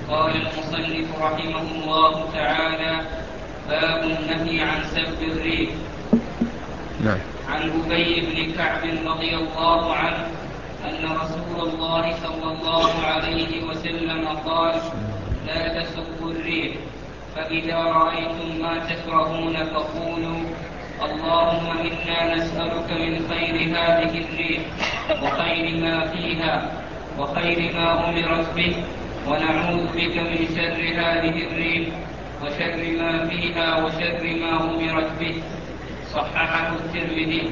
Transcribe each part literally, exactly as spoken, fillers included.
قال المصنف رحمه الله تعالى: باب النهي عن سب الريح. نعم. عن أبي بن كعب رضي الله عنه أن رسول الله صلى الله عليه وسلم قال: لا تسبوا الريح، فإذا رأيتم ما تكرهون فقولوا: اللهم إنا نسألك من خير هذه الريح وخير ما فيها وخير ما أمرت به، ونعوذ بك من شر هذه الريح وشر ما فيها وشر ما أمرت به. صححه الترمذي.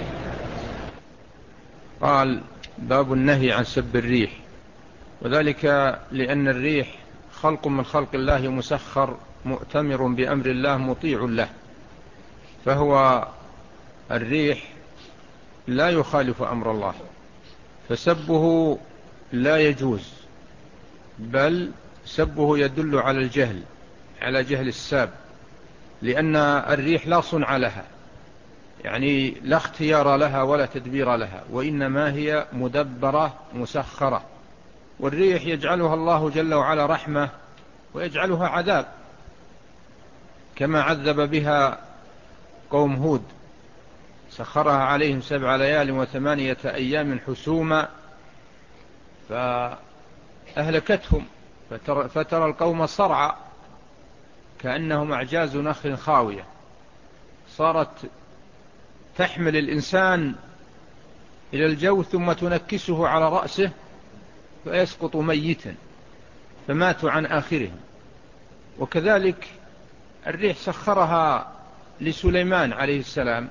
قال: باب النهي عن سب الريح، وذلك لأن الريح خلق من خلق الله مسخر مؤتمر بأمر الله مطيع له، فهو الريح لا يخالف أمر الله، فسبه لا يجوز، بل سبه يدل على الجهل، على جهل الساب، لأن الريح لا صنع لها، يعني لا اختيار لها ولا تدبير لها، وإنما هي مدبرة مسخرة. والريح يجعلها الله جل وعلا رحمة ويجعلها عذاب، كما عذب بها قوم هود، سخرها عليهم سبع ليال وثمانية أيام حسوما فأهلكتهم، فترى, فترى القوم صرعى كأنهم أعجاز نخل خاوية، صارت تحمل الإنسان إلى الجو ثم تنكسه على رأسه فيسقط ميتا، فماتوا عن آخرهم. وكذلك الريح سخرها لسليمان عليه السلام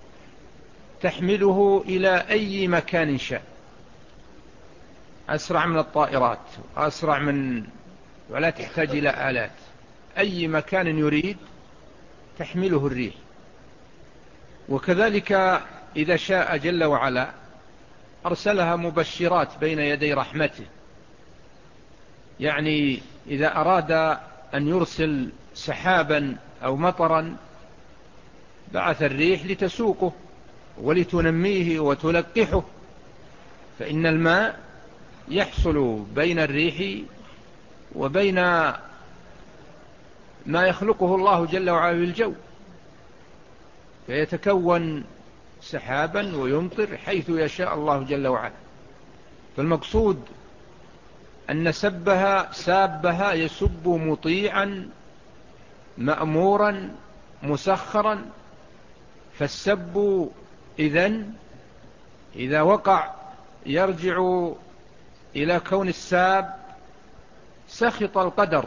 تحمله إلى أي مكان شاء، أسرع من الطائرات، أسرع من، ولا تحتاج إلى آلات، أي مكان يريد تحمله الريح. وكذلك إذا شاء جل وعلا أرسلها مبشرات بين يدي رحمته، يعني إذا أراد أن يرسل سحابا أو مطرا بعث الريح لتسوقه ولتنميه وتلقحه، فإن الماء يحصل بين الريح وبين ما يخلقه الله جل وعلا بالجو، فيتكون سحابا ويمطر حيث يشاء الله جل وعلا. فالمقصود أن سبها سابها يسب مطيعا مأمورا مسخرا، فالسب إذن إذا وقع يرجع إلى كون الساب سخط القدر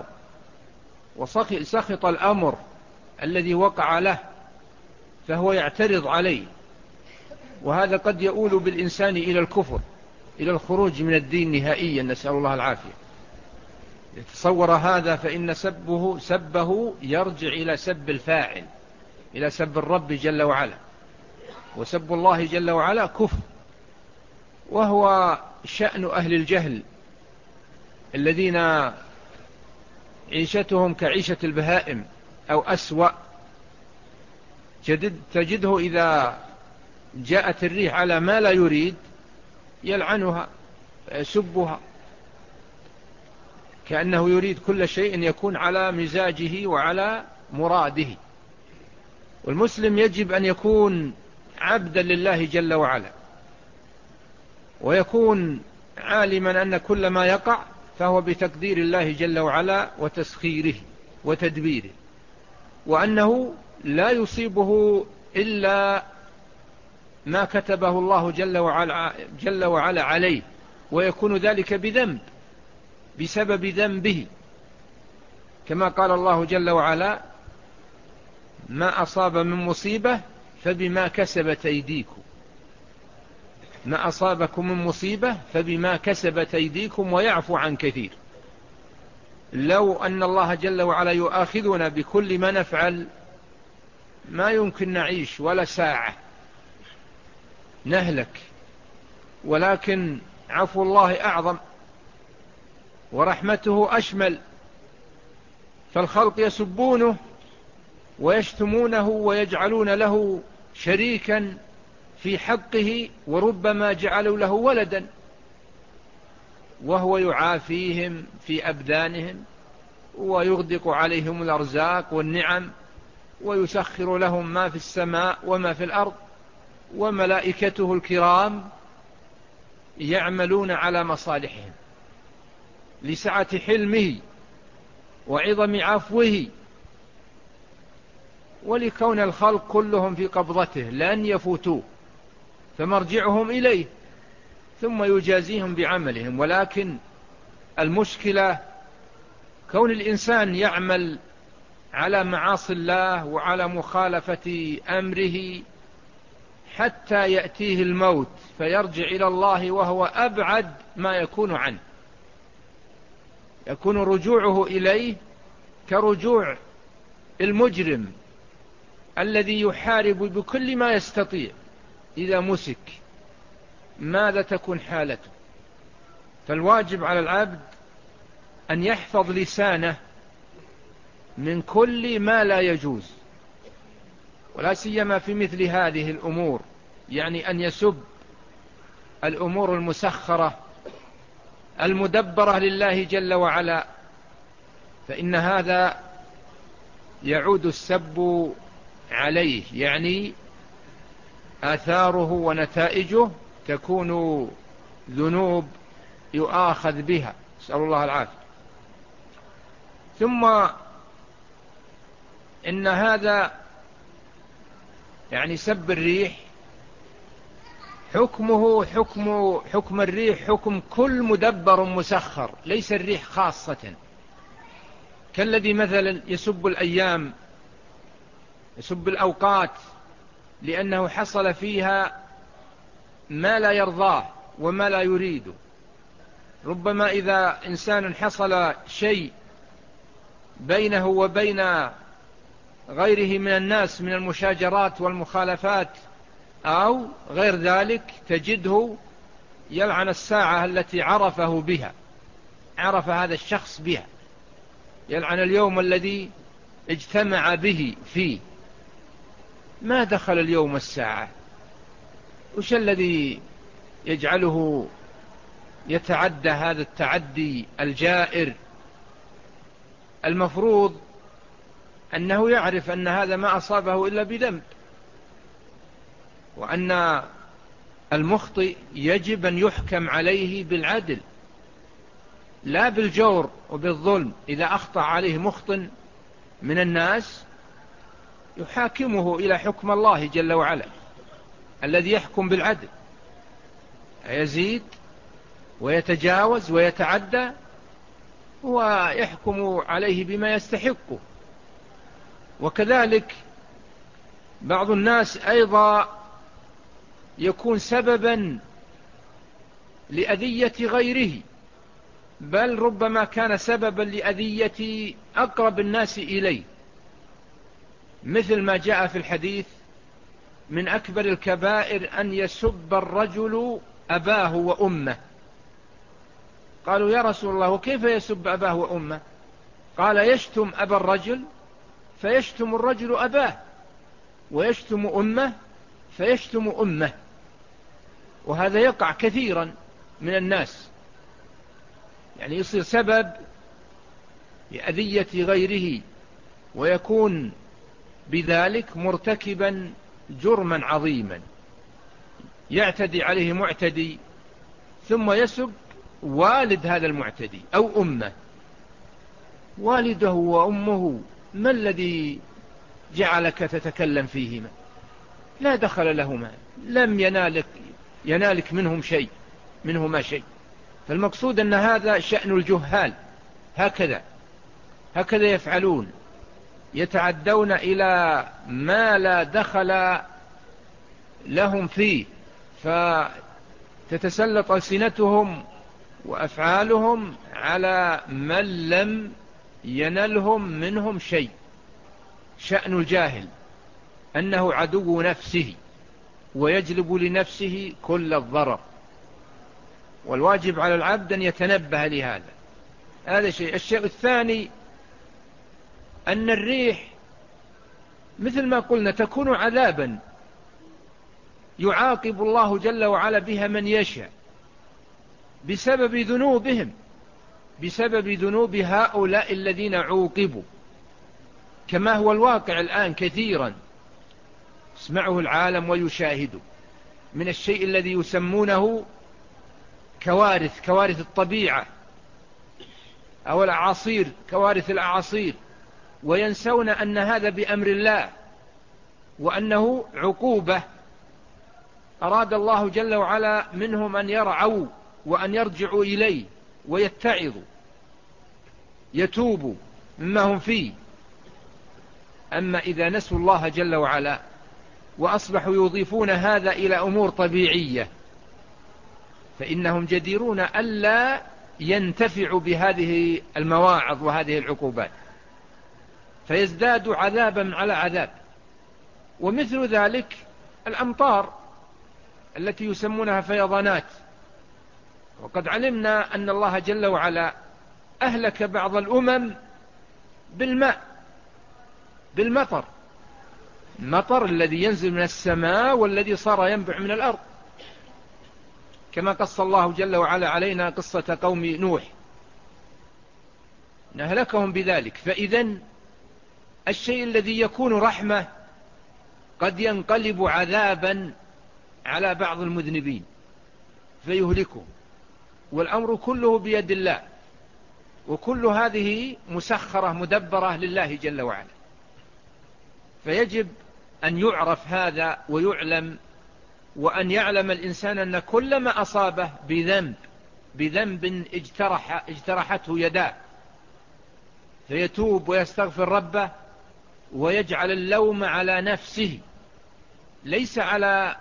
وسخط الأمر الذي وقع له، فهو يعترض عليه، وهذا قد يؤول بالإنسان إلى الكفر، إلى الخروج من الدين نهائيا، نسأل الله العافية. يتصور هذا فإن سبه, سبه يرجع إلى سب الفاعل، إلى سب الرب جل وعلا، وسب الله جل وعلا كفر، وهو شأن أهل الجهل الذين عيشتهم كعيشة البهائم أو أسوأ. تجده إذا جاءت الريح على ما لا يريد يلعنها يسبها، كأنه يريد كل شيء يكون على مزاجه وعلى مراده. والمسلم يجب أن يكون عبدا لله جل وعلا، ويكون عالما أن كل ما يقع فهو بتقدير الله جل وعلا وتسخيره وتدبيره، وأنه لا يصيبه إلا ما كتبه الله جل وعلا, جل وعلا عليه، ويكون ذلك بذنب، بسبب ذنبه، كما قال الله جل وعلا: ما أصاب من مصيبة فبما كسبت أيديكم، ما أصابكم من مصيبة فبما كسبت أيديكم ويعفو عن كثير. لو أن الله جل وعلا يؤاخذنا بكل ما نفعل ما يمكن نعيش ولا ساعة، نهلك، ولكن عفو الله أعظم ورحمته أشمل، فالخلق يسبونه ويشتمونه ويجعلون له شريكا في حقه، وربما جعلوا له ولدا، وهو يعافيهم في أبدانهم ويغدق عليهم الأرزاق والنعم، ويسخر لهم ما في السماء وما في الأرض، وملائكته الكرام يعملون على مصالحهم لسعة حلمه وعظم عفوه، ولكون الخلق كلهم في قبضته لن يفوتوه، فمرجعهم إليه ثم يجازيهم بعملهم. ولكن المشكلة كون الإنسان يعمل على معاصي الله وعلى مخالفة أمره حتى يأتيه الموت فيرجع إلى الله وهو أبعد ما يكون عنه، يكون رجوعه إليه كرجوع المجرم الذي يحارب بكل ما يستطيع. إذا مسك ماذا تكون حالته؟ فالواجب على العبد أن يحفظ لسانه من كل ما لا يجوز، ولا سيما في مثل هذه الأمور، يعني أن يسب الأمور المسخرة المدبرة لله جل وعلا، فإن هذا يعود السب عليه، يعني آثاره ونتائجه تكون ذنوب يؤاخذ بها، نسأل الله العافية. ثم إن هذا يعني سب الريح حكمه حكم حكم الريح حكم كل مدبر مسخر، ليس الريح خاصة، كالذي مثلا يسب الأيام، يسب الأوقات لأنه حصل فيها ما لا يرضاه وما لا يريده. ربما إذا إنسان حصل شيء بينه وبين غيره من الناس من المشاجرات والمخالفات أو غير ذلك، تجده يلعن الساعة التي عرفه بها، عرف هذا الشخص بها، يلعن اليوم الذي اجتمع به فيه. ما دخل اليوم الساعة؟ وش الذي يجعله يتعدى هذا التعدي الجائر؟ المفروض أنه يعرف أن هذا ما أصابه إلا بذنب، وأن المخطئ يجب أن يحكم عليه بالعدل لا بالجور وبالظلم. إذا أخطأ عليه مخطئ من الناس يحاكمه إلى حكم الله جل وعلا الذي يحكم بالعدل، يزيد ويتجاوز ويتعدى ويحكم عليه بما يستحقه. وكذلك بعض الناس أيضا يكون سببا لأذية غيره، بل ربما كان سببا لأذية أقرب الناس إليه، مثل ما جاء في الحديث: من أكبر الكبائر أن يسب الرجل أباه وأمه. قالوا: يا رسول الله، وكيف يسب أباه وأمه؟ قال: يشتم أبا الرجل فيشتم الرجل أباه، ويشتم أمه فيشتم أمه. وهذا يقع كثيرا من الناس، يعني يصير سبب لأذية غيره، ويكون بذلك مرتكبا جرما عظيما، يعتدي عليه معتدي ثم يسب والد هذا المعتدي أو أمه. والده وأمه ما الذي جعلك تتكلم فيهما؟ لا دخل لهما، لم ينالك, ينالك منهم شيء منهما شيء. فالمقصود أن هذا شأن الجهال، هكذا هكذا يفعلون، يتعدون إلى ما لا دخل لهم فيه، فتتسلط ألسنتهم وأفعالهم على من لم ينلهم منهم شيء. شأن الجاهل أنه عدو نفسه ويجلب لنفسه كل الضرر، والواجب على العبد أن يتنبه لهذا. هذا شيء. الشيء الثاني أن الريح مثل ما قلنا تكون عذابا يعاقب الله جل وعلا بها من يشاء بسبب ذنوبهم، بسبب ذنوب هؤلاء الذين عوقبوا، كما هو الواقع الآن كثيرا يسمعه العالم ويشاهده من الشيء الذي يسمونه كوارث كوارث الطبيعة أو الأعاصير، كوارث الأعاصير، وينسون أن هذا بأمر الله، وأنه عقوبة أراد الله جل وعلا منهم أن يرعوا وأن يرجعوا إليه ويتعظوا يتوبوا مما هم فيه. أما إذا نسوا الله جل وعلا وأصبحوا يضيفون هذا إلى أمور طبيعية فإنهم جديرون ألا ينتفعوا بهذه المواعظ وهذه العقوبات، فيزداد عذابا على عذاب. ومثل ذلك الأمطار التي يسمونها فيضانات، وقد علمنا أن الله جل وعلا أهلك بعض الأمم بالماء بالمطر، المطر الذي ينزل من السماء والذي صار ينبع من الأرض، كما قص الله جل وعلا علينا قصة قوم نوح نهلكهم بذلك. فإذن الشيء الذي يكون رحمة قد ينقلب عذابا على بعض المذنبين فيهلكهم، والأمر كله بيد الله، وكل هذه مسخرة مدبرة لله جل وعلا. فيجب أن يعرف هذا ويعلم، وأن يعلم الإنسان أن كل ما أصابه بذنب بذنب اجترح اجترحته يداه فيتوب ويستغفر ربه ويجعل اللوم على نفسه ليس على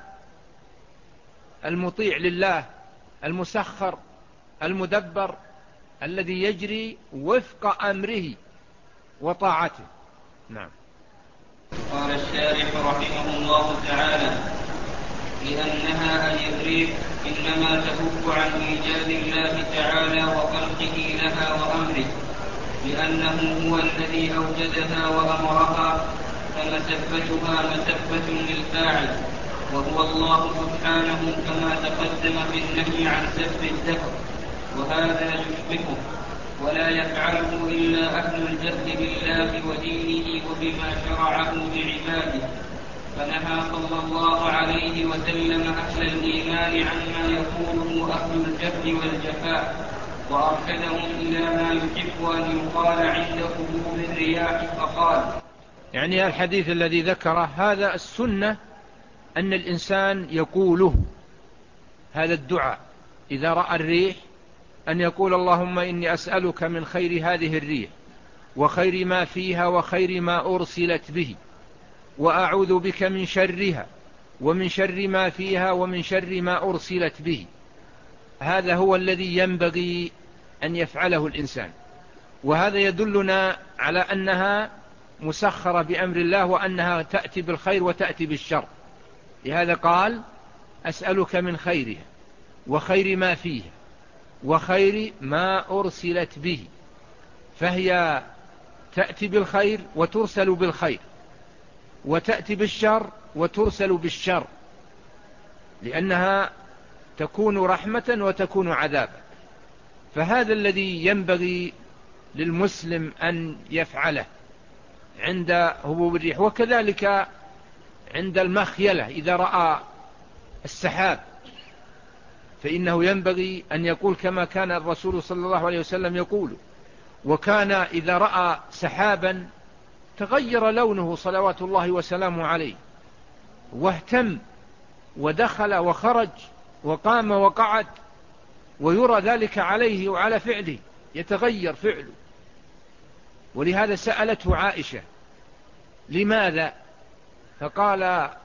المطيع لله المسخر المدبر الذي يجري وفق أمره وطاعته. نعم. قال الشارح رحمه الله تعالى: لأنها أي الريح إنما تفك عن إيجاد الله تعالى وخلقه لها وأمره، لأنه هو الذي أوجدها وأمرها، فمسبتها مسبة للفاعل وهو الله سبحانه كما تقدم في النهي عن سب الدهر، وهذا يشبهه ولا يفعله إلا أهل الجهل بالله ودينه وبما شرعه لعباده. فنهى صلى الله عليه وسلم أهل الإيمان عما يقوله أهل الجهل والجفاء، وأرشدهم إلى ما يحب أن يقال عند قبول الرياح فقال. يعني الحديث الذي ذكره هذا السنة أن الإنسان يقوله هذا الدعاء إذا رأى الريح، أن يقول: اللهم إني أسألك من خير هذه الريح وخير ما فيها وخير ما أرسلت به، وأعوذ بك من شرها ومن شر ما فيها ومن شر ما أرسلت به. هذا هو الذي ينبغي أن يفعله الإنسان، وهذا يدلنا على أنها مسخرة بأمر الله، وأنها تأتي بالخير وتأتي بالشر. لهذا قال: أسألك من خيرها وخير ما فيها وخير ما أرسلت به، فهي تأتي بالخير وترسل بالخير، وتأتي بالشر وترسل بالشر، لأنها تكون رحمة وتكون عذابا. فهذا الذي ينبغي للمسلم أن يفعله عند هبوب الريح، وكذلك عند المخيلة إذا رأى السحاب فإنه ينبغي أن يقول كما كان الرسول صلى الله عليه وسلم يقول: وكان إذا رأى سحابا تغير لونه صلوات الله وسلامه عليه، واهتم ودخل وخرج وقام وقعد، ويرى ذلك عليه وعلى فعله، يتغير فعله. ولهذا سألته عائشة: لماذا؟ فقال: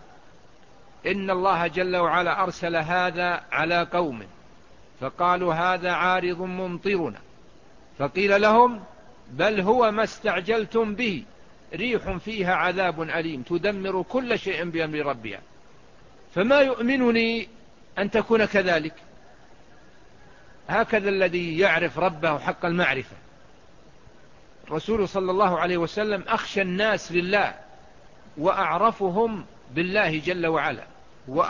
إن الله جل وعلا أرسل هذا على قوم فقالوا هذا عارض ممطرنا، فقيل لهم: بل هو ما استعجلتم به، ريح فيها عذاب أليم تدمر كل شيء بأمر ربها. فما يؤمنني أن تكون كذلك. هكذا الذي يعرف ربه حق المعرفة. الرسول صلى الله عليه وسلم أخشى الناس لله وأعرفهم بالله جل وعلا،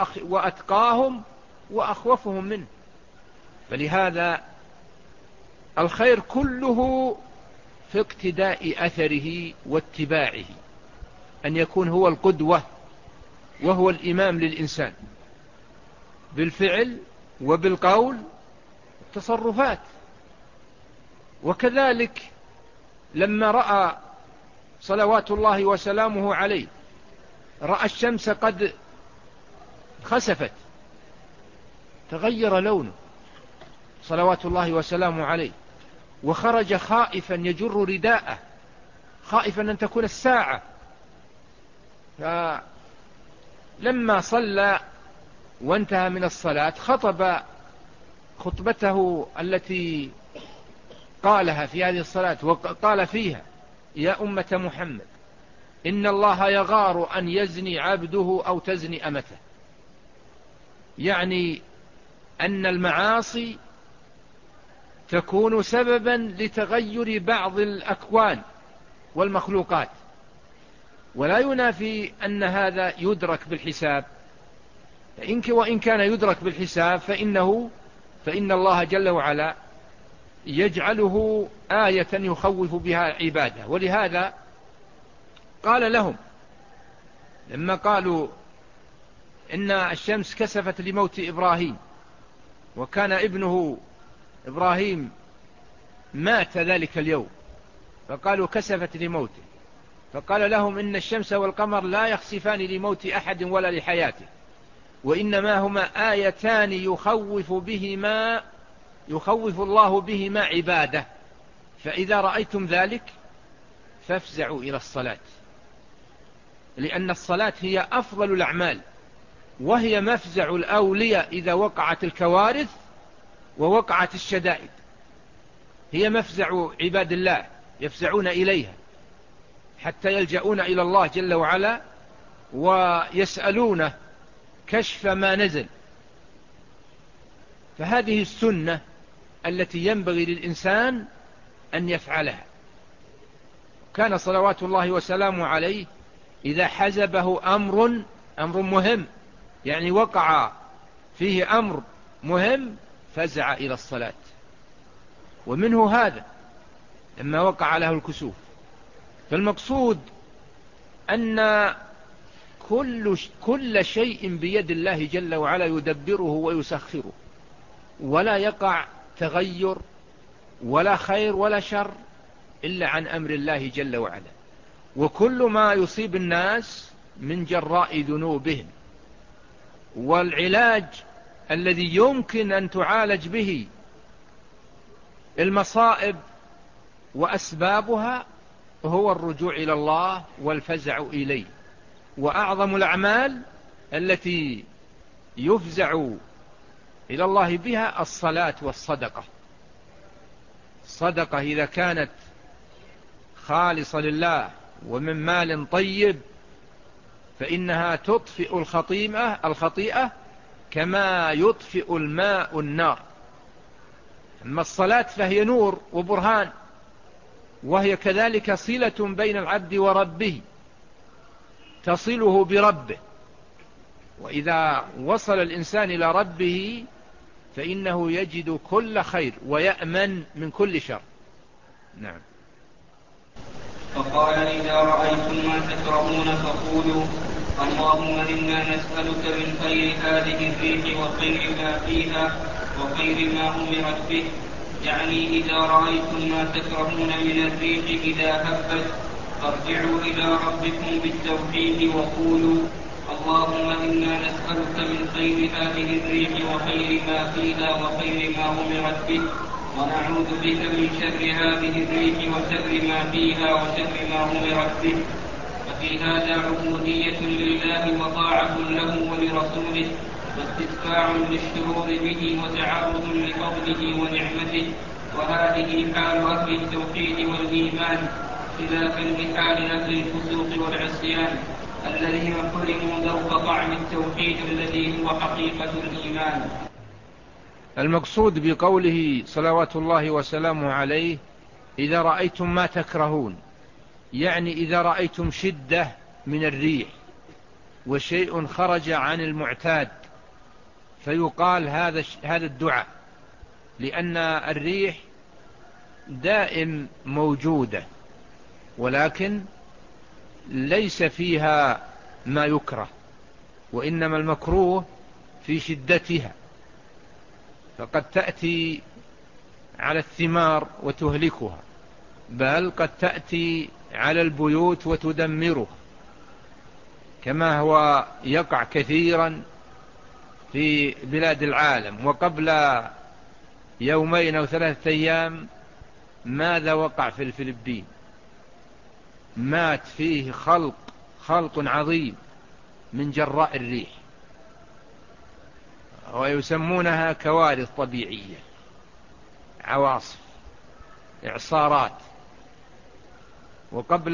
وأتقاهم وأخوفهم منه. فلهذا الخير كله في اقتداء أثره واتباعه، أن يكون هو القدوة وهو الإمام للإنسان بالفعل وبالقول والتصرفات. وكذلك لما رأى صلوات الله وسلامه عليه، رأى الشمس قد خسفت تغير لونه صلوات الله وسلامه عليه، وخرج خائفا يجر رداءه خائفا أن تكون الساعة. فلما صلى وانتهى من الصلاة خطب خطبته التي قالها في هذه الصلاة، وقال فيها: يا أمة محمد، إن الله يغار أن يزني عبده أو تزني أمته. يعني أن المعاصي تكون سببا لتغير بعض الأكوان والمخلوقات، ولا ينافي أن هذا يدرك بالحساب. وإن كان يدرك بالحساب فإنه فإن الله جل وعلا يجعله آية يخوف بها عباده. ولهذا قال لهم لما قالوا إن الشمس كسفت لموت إبراهيم، وكان ابنه إبراهيم مات ذلك اليوم، فقالوا كسفت لموته، فقال لهم إن الشمس والقمر لا يخسفان لموت أحد ولا لحياته، وإنما هما آيتان يخوف بهما يخوف الله بهما عباده، فإذا رأيتم ذلك فافزعوا إلى الصلاة، لأن الصلاة هي أفضل الأعمال، وهي مفزع الأولياء إذا وقعت الكوارث ووقعت الشدائد. هي مفزع عباد الله يفزعون إليها حتى يلجؤون إلى الله جل وعلا ويسألونه كشف ما نزل. فهذه السنة التي ينبغي للإنسان أن يفعلها. كان صلوات الله وسلامه عليه إذا حزبه أمر أمر مهم، يعني وقع فيه أمر مهم، فزع إلى الصلاة. ومنه هذا لما وقع له الكسوف. فالمقصود أن كل كل شيء بيد الله جل وعلا يدبره ويسخره، ولا يقع تغير ولا خير ولا شر إلا عن أمر الله جل وعلا. وكل ما يصيب الناس من جراء ذنوبهم، والعلاج الذي يمكن أن تعالج به المصائب وأسبابها هو الرجوع إلى الله والفزع إليه. وأعظم الأعمال التي يفزع إلى الله بها الصلاة والصدقة. الصدقة إذا كانت خالصة لله ومن مال طيب فإنها تطفئ الخطيئة الخطيئة كما يطفئ الماء النار. أما الصلاة فهي نور وبرهان، وهي كذلك صلة بين العبد وربه، تصله بربه. وإذا وصل الإنسان إلى ربه فإنه يجد كل خير ويأمن من كل شر. نعم. فقال: إذا رأيتم ما تكرهون فقولوا: اللهم إنا نسألك من خير هذه الريح وخير ما فيها وخير ما أمرت به. يعني إذا رأيتم ما تكرهون من الريح إذا هبت فارجعوا إلى ربكم بالتوحيد وقولوا: اللهم إنا نسألك من خير هذه الريح وخير ما فيها وخير ما أمرت به، ونعوذ بك من شر هذه الريح وشر ما فيها وشر ما أمرت به. ففي هذا عبودية لله وطاعة له ولرسوله، واستدفاع للشرور به وتعرض لفضله ونعمته. وهذه حال أهل التوحيد والإيمان، خلافا لحال أهل الفسوق والعصيان الذين حرموا ذوق طعم التوحيد الذي هو حقيقة الإيمان. المقصود بقوله صلوات الله وسلامه عليه: إذا رأيتم ما تكرهون، يعني إذا رأيتم شدة من الريح وشيء خرج عن المعتاد، فيقال هذا هذا الدعاء، لأن الريح دائم موجودة، ولكن ليس فيها ما يكره، وإنما المكروه في شدتها، فقد تأتي على الثمار وتهلكها، بل قد تأتي على البيوت وتدمرها، كما هو يقع كثيرا في بلاد العالم. وقبل يومين أو ثلاثة أيام ماذا وقع في الفلبين؟ مات فيه خلق خلق عظيم من جراء الريح، ويسمونها كوارث طبيعية، عواصف، إعصارات. وقبل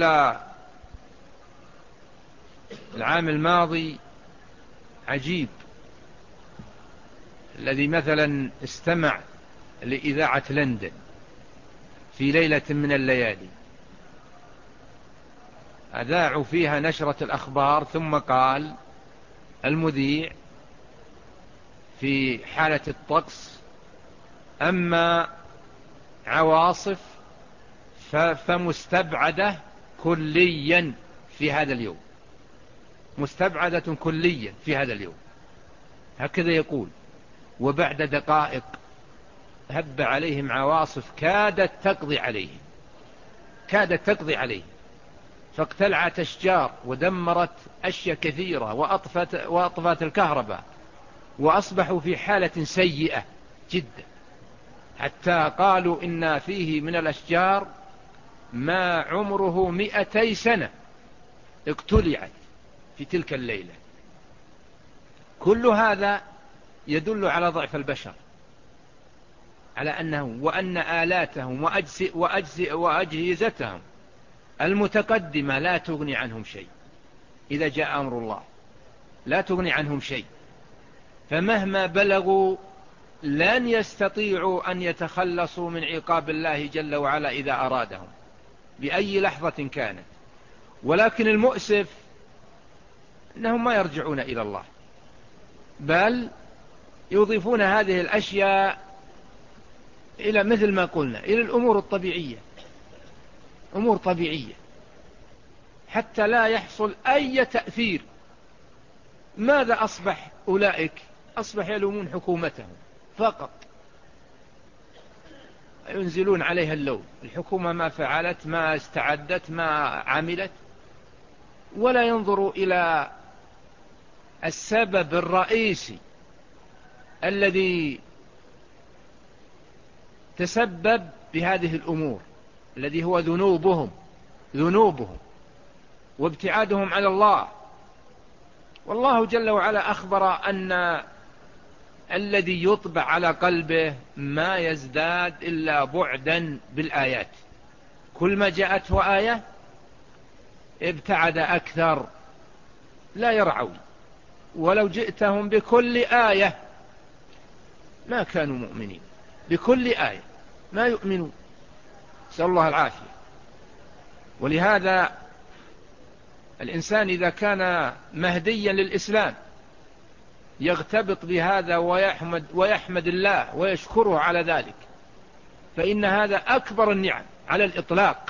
العام الماضي عجيب، الذي مثلا استمع لإذاعة لندن في ليلة من الليالي، أذاعوا فيها نشرة الأخبار، ثم قال المذيع في حالة الطقس: أما عواصف فمستبعدة كليا في هذا اليوم، مستبعدة كليا في هذا اليوم، هكذا يقول. وبعد دقائق هب عليهم عواصف كادت تقضي عليهم، كادت تقضي عليهم، فاقتلعت أشجار ودمرت أشياء كثيرة وأطفت, وأطفت الكهرباء، وأصبحوا في حالة سيئة جدا، حتى قالوا إن فيه من الأشجار ما عمره مئتي سنة اقتلعت في تلك الليلة. كل هذا يدل على ضعف البشر، على أنهم وأن آلاتهم وأجهزتهم المتقدمة لا تغني عنهم شيء، إذا جاء أمر الله لا تغني عنهم شيء، فمهما بلغوا لن يستطيعوا أن يتخلصوا من عقاب الله جل وعلا إذا أرادهم بأي لحظة كانت. ولكن المؤسف أنهم ما يرجعون إلى الله، بل يضيفون هذه الأشياء إلى مثل ما قلنا إلى الأمور الطبيعية، أمور طبيعية، حتى لا يحصل أي تأثير. ماذا أصبح أولئك؟ أصبح يلومون حكومتهم فقط، ينزلون عليها اللوم، الحكومة ما فعلت، ما استعدت، ما عملت، ولا ينظروا إلى السبب الرئيسي الذي تسبب بهذه الأمور، الذي هو ذنوبهم ذنوبهم وابتعادهم على الله. والله جل وعلا أخبر أن الذي يطبع على قلبه ما يزداد إلا بعدا بالآيات، كل ما جاءته آية ابتعد أكثر، لا يرعون، ولو جئتهم بكل آية ما كانوا مؤمنين، بكل آية ما يؤمنون، نسأل الله العافية. ولهذا الإنسان إذا كان مهديا للإسلام يغتبط بهذا ويحمد, ويحمد الله ويشكره على ذلك، فإن هذا أكبر النعم على الإطلاق،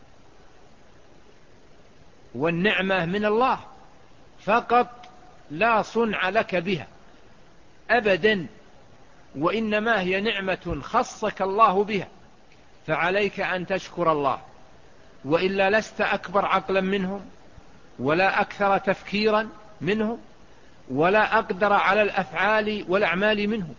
والنعمة من الله فقط، لا صنع لك بها أبدا، وإنما هي نعمة خصك الله بها، فعليك أن تشكر الله، وإلا لست أكبر عقلا منهم، ولا أكثر تفكيرا منهم، ولا أقدر على الأفعال والأعمال منهم.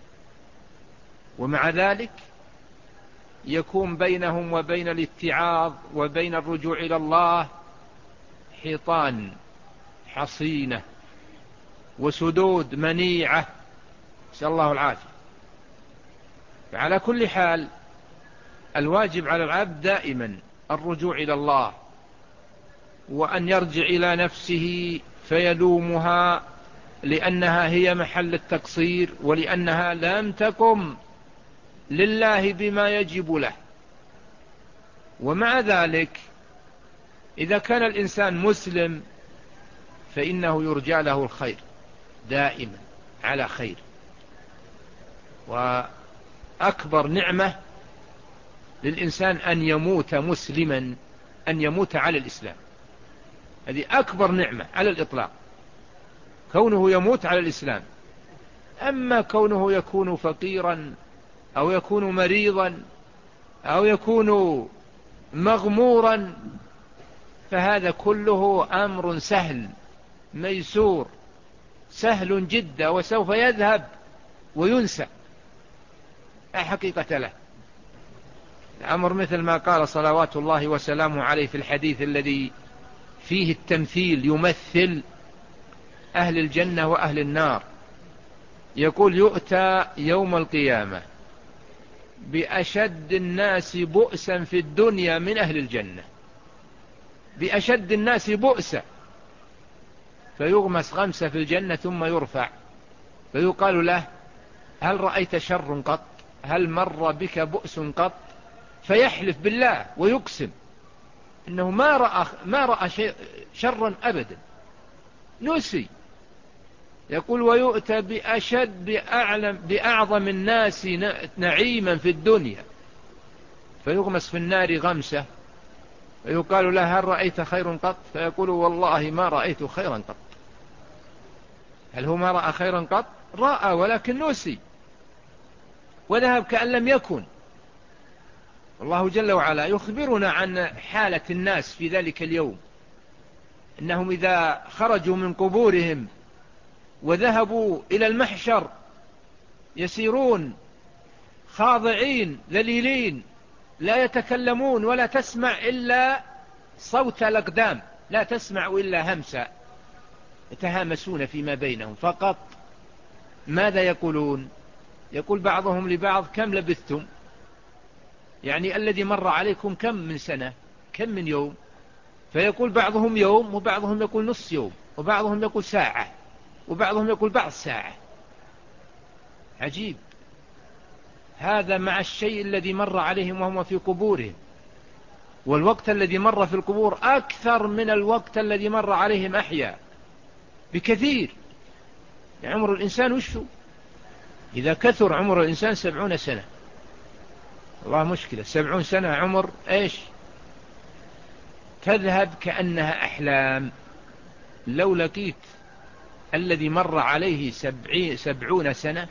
ومع ذلك يكون بينهم وبين الاتعاظ وبين الرجوع إلى الله حيطان حصينة وسدود منيعة، نسأل الله العافية. فعلى كل حال الواجب على العبد دائما الرجوع إلى الله، وأن يرجع إلى نفسه فيلومها، لأنها هي محل التقصير، ولأنها لم تقم لله بما يجب له. ومع ذلك إذا كان الإنسان مسلم فإنه يرجى له الخير دائما على خير. وأكبر نعمة للإنسان أن يموت مسلما، أن يموت على الإسلام. هذه أكبر نعمة على الإطلاق، كونه يموت على الإسلام. أما كونه يكون فقيرا أو يكون مريضا أو يكون مغمورا فهذا كله أمر سهل ميسور، سهل جدا، وسوف يذهب وينسى، لا حقيقة له. الأمر مثل ما قال صلوات الله وسلامه عليه في الحديث الذي فيه التمثيل، يمثل أهل الجنة وأهل النار. يقول: يؤتى يوم القيامة بأشد الناس بؤسا في الدنيا من أهل الجنة، بأشد الناس بؤسا، فيغمس غمسة في الجنة ثم يرفع، فيقال له: هل رأيت شر قط؟ هل مر بك بؤس قط؟ فيحلف بالله ويقسم إنه ما رأى, ما رأى شرا أبدا، نسي. يقول: ويؤتى بأشد بأعلم بأعظم الناس نعيما في الدنيا، فيغمس في النار غمسة، فيقال له: هل رأيت خير قط؟ فيقول: والله ما رأيت خيرا قط. هل هو ما رأى خيرا قط؟ رأى ولكن نسي وذهب كأن لم يكن. الله جل وعلا يخبرنا عن حالة الناس في ذلك اليوم، إنهم إذا خرجوا من قبورهم وذهبوا إلى المحشر يسيرون خاضعين ذليلين، لا يتكلمون ولا تسمع إلا صوت الأقدام، لا تسمع إلا همسا، يتهامسون فيما بينهم فقط. ماذا يقولون؟ يقول بعضهم لبعض: كم لبثتم؟ يعني الذي مر عليكم كم من سنة، كم من يوم؟ فيقول بعضهم يوم، وبعضهم يقول نص يوم، وبعضهم يقول ساعة، وبعضهم يقول بعض ساعة. عجيب، هذا مع الشيء الذي مر عليهم وهم في قبورهم، والوقت الذي مر في القبور أكثر من الوقت الذي مر عليهم أحياء بكثير. يعني عمر الإنسان وشو؟ إذا كثر عمر الإنسان سبعون سنة، والله مشكلة، سبعون سنة عمر إيش؟ تذهب كأنها أحلام. لو لقيت الذي مر عليه سبعون سنة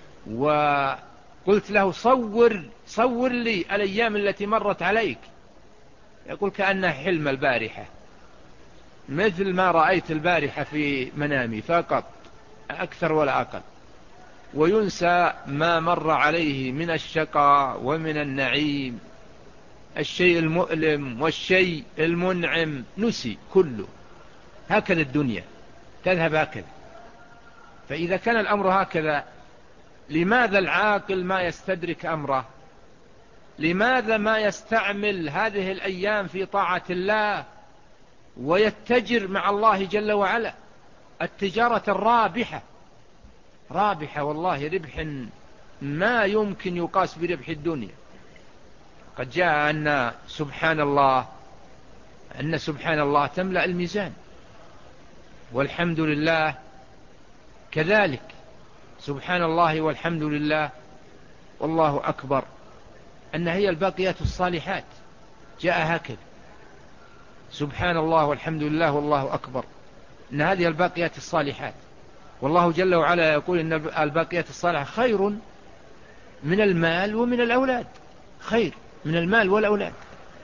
وقلت له: صور صور لي الأيام التي مرت عليك، يقول: كأنها حلم البارحة، مثل ما رأيت البارحة في منامي فقط، أكثر ولا أقل. وينسى ما مر عليه من الشقاء ومن النعيم، الشيء المؤلم والشيء المنعم نسي كله. هكذا الدنيا تذهب هكذا. فإذا كان الأمر هكذا، لماذا العاقل ما يستدرك أمره؟ لماذا ما يستعمل هذه الأيام في طاعة الله ويتجر مع الله جل وعلا التجارة الرابحة؟ رابحة والله، ربح ما يمكن يقاس بربح الدنيا. قد جاء أن سبحان الله أن سبحان الله تملأ الميزان، والحمد لله كذلك، سبحان الله والحمد لله والله أكبر، أن هي الباقيات الصالحات. جاء هكذا: سبحان الله والحمد لله والله أكبر، أن هذه الباقيات الصالحات. والله جل وعلا يقول إن الباقيات الصالحة خير من المال ومن الأولاد، خير من المال والأولاد.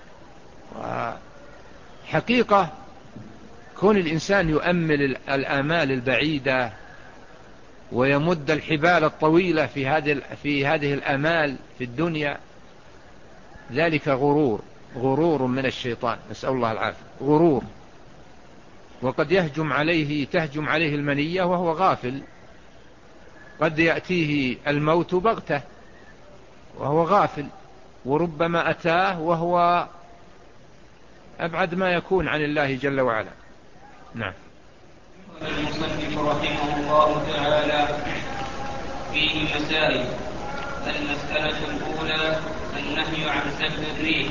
وحقيقة كون الإنسان يؤمل الآمال البعيدة ويمد الحبال الطويلة في هذه في هذه الآمال في الدنيا، ذلك غرور، غرور من الشيطان، نسأل الله العافية، غرور. وقد يهجم عليه تهجم عليه المنية وهو غافل، قد يأتيه الموت بغتة وهو غافل، وربما أتاه وهو أبعد ما يكون عن الله جل وعلا. نعم. المصنف رحمه الله تعالى فيه مسائل. المسألة الأولى النهي عن سب الريح.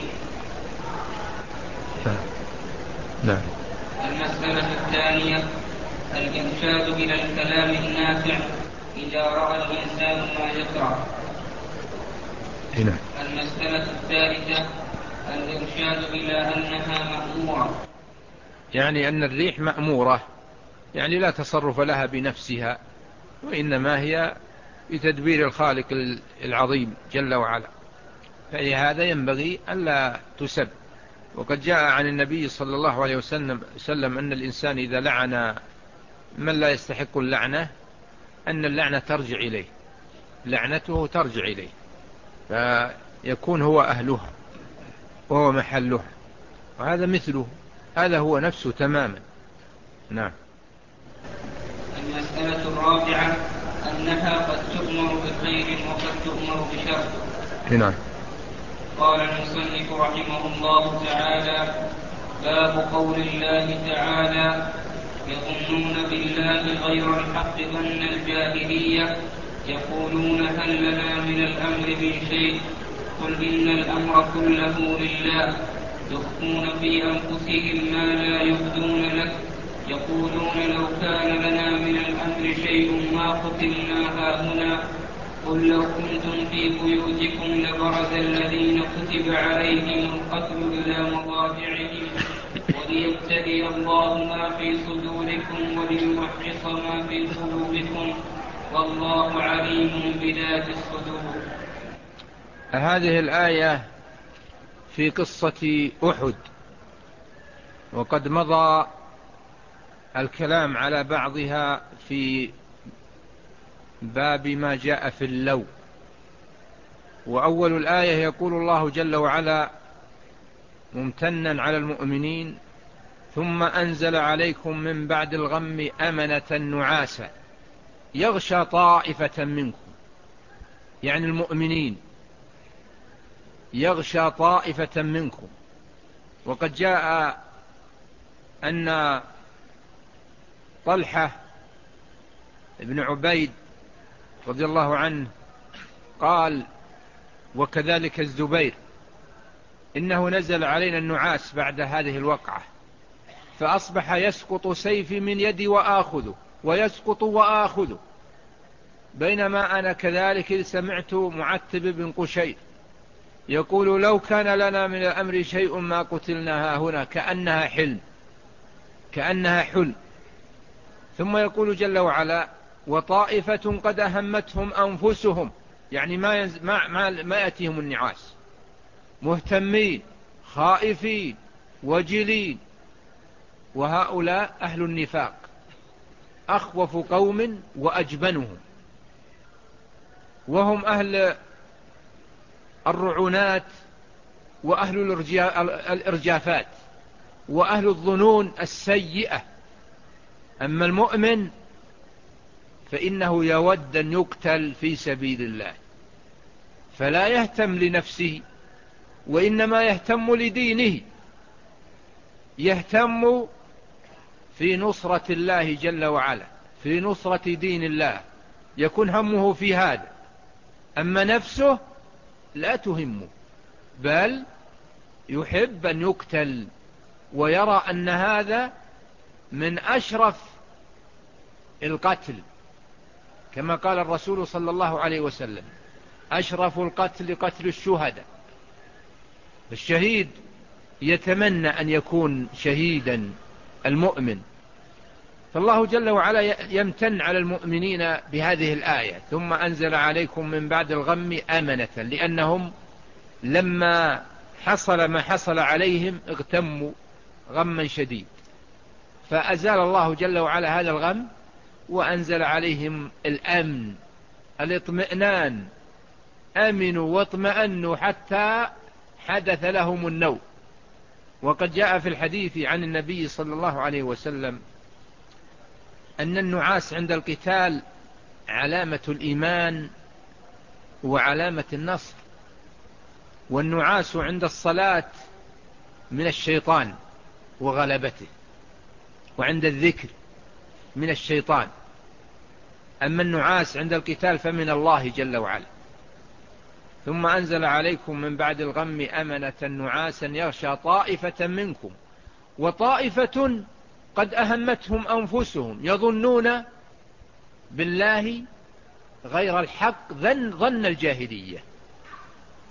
نعم. المسألة الثانية الإرشاد إلى الكلام النافع إذا رأى الإنسان ما يكره. هنا. المسألة الثالثة الإرشاد إلى أنها مأمورة، يعني أن الريح مأمورة، يعني لا تصرف لها بنفسها، وإنما هي بتدبير الخالق العظيم جل وعلا، فلهذا ينبغي ألا تسب. وقد جاء عن النبي صلى الله عليه وسلم أن الإنسان إذا لعن من لا يستحق اللعنة أن اللعنة ترجع إليه، لعنته ترجع إليه، فيكون هو أهلها وهو محلها، وهذا مثله، هذا هو نفسه تماما. نعم. المسألة الرابعة أنها قد تؤمر بخير وقد تؤمر بشر. نعم. قال المصنف رحمه الله تعالى: باب قول الله تعالى: يظنون بالله غير الحق ظن الجاهلية يقولون هل لنا من الأمر من شيء قل إن الأمر كله لله يخفون في أنفسهم ما لا يبدون لك يقولون لو كان لنا من الأمر شيء ما قتلنا هاهنا قل لو كنتم في بيوتكم لبرز الذين كتب عليهم القتل إلى مضاجعهم وليبتلي الله ما في صدوركم وليمحص ما في قلوبكم والله عليم بذات الصدور. هذه الآية في قصة أحد، وقد مضى الكلام على بعضها في باب ما جاء في اللو. وأول الآية يقول الله جل وعلا ممتنا على المؤمنين: ثم أنزل عليكم من بعد الغم أمنة نعاسا يغشى طائفة منكم، يعني المؤمنين، يغشى طائفة منكم. وقد جاء أن طلحة ابن عبيد رضي الله عنه قال، وكذلك الزبير: إنه نزل علينا النعاس بعد هذه الوقعة، فأصبح يسقط سيفي من يدي وآخذه ويسقط وآخذه، بينما أنا كذلك إذ سمعت معتب بن قشير يقول لو كان لنا من الأمر شيء ما قتلنا هنا، كأنها حلم، كأنها حلم. ثم يقول جل وعلا: وطائفة قد أهمتهم أنفسهم، يعني ما, ينز... ما... ما... ما يأتيهم النعاس، مهتمين خائفين وجلين. وهؤلاء أهل النفاق، أخوف قوم وأجبنهم، وهم أهل الرعونات وأهل الإرجافات وأهل الظنون السيئة. أما المؤمن فإنه يود أن يقتل في سبيل الله، فلا يهتم لنفسه وإنما يهتم لدينه، يهتم في نصرة الله جل وعلا، في نصرة دين الله، يكون همه في هذا. أما نفسه لا تهمه، بل يحب أن يقتل، ويرى أن هذا من أشرف القتل، كما قال الرسول صلى الله عليه وسلم: أشرف القتل قتل الشهداء. الشهيد يتمنى أن يكون شهيدا المؤمن. فالله جل وعلا يمتن على المؤمنين بهذه الآية: ثم أنزل عليكم من بعد الغم أمنة، لأنهم لما حصل ما حصل عليهم اغتموا غما شديد، فأزال الله جل وعلا هذا الغم وأنزل عليهم الأمن، الاطمئنان، أمنوا واطمأنوا حتى حدث لهم النوم. وقد جاء في الحديث عن النبي صلى الله عليه وسلم أن النعاس عند القتال علامة الإيمان وعلامة النصر، والنعاس عند الصلاة من الشيطان وغلبته، وعند الذكر من الشيطان. أما النعاس عند القتال فمن الله جل وعلا. ثم أنزل عليكم من بعد الغم أمنة نعاسا يغشى طائفة منكم وطائفة قد أهمتهم أنفسهم يظنون بالله غير الحق ظن, ظن الجاهلية.